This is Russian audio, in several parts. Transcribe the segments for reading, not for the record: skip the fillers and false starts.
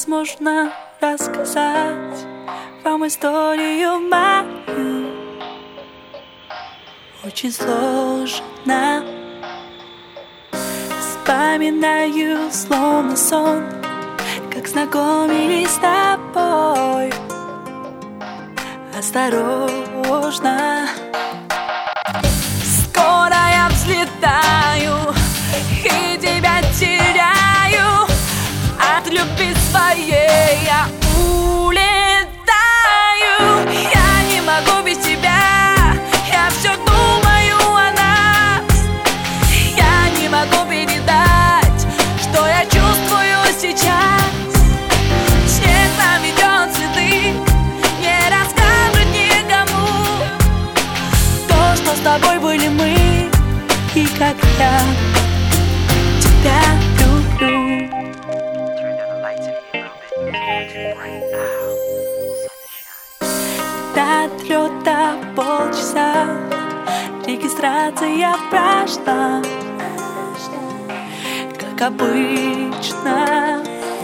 невозможно рассказать вам историю мою. Очень сложно. Вспоминаю словно сон, как знакомились с тобой. Осторожно. Скоро я взлетаю и тебя теряю. От любви своей я улетаю. Я не могу без тебя. Я все думаю о нас. Я не могу передать, что я чувствую сейчас. Снег наметет цветы, не расскажет никому то, что с тобой были мы, и как я тебя люблю. До отлета полчаса, регистрация прошла, как обычно.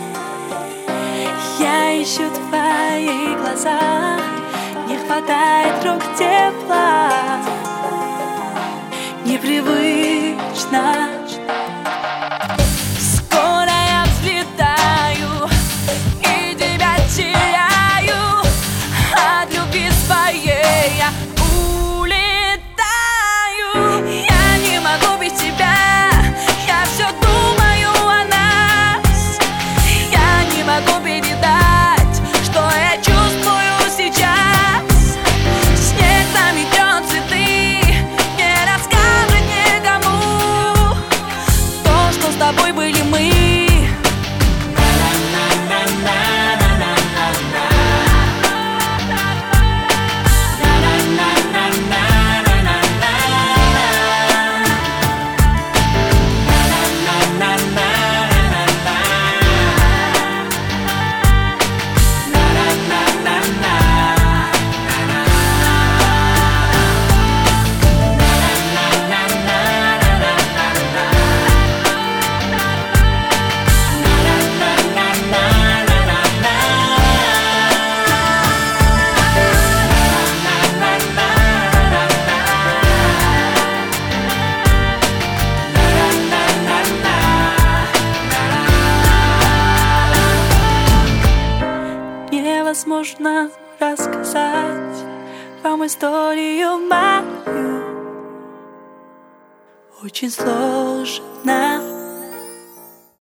Я ищу твои глаза, не хватает рук тепла, непривычно. Скоро я взлетаю и тебя теряю. От любви своей я улетаю. Я не могу без тебя. Я все думаю о нас. Я не могу передать, что я чувствую сейчас. Снег наметет цветы, не расскажет никому то, что с тобой были мы. Невозможно рассказать вам историю мою. Очень сложно.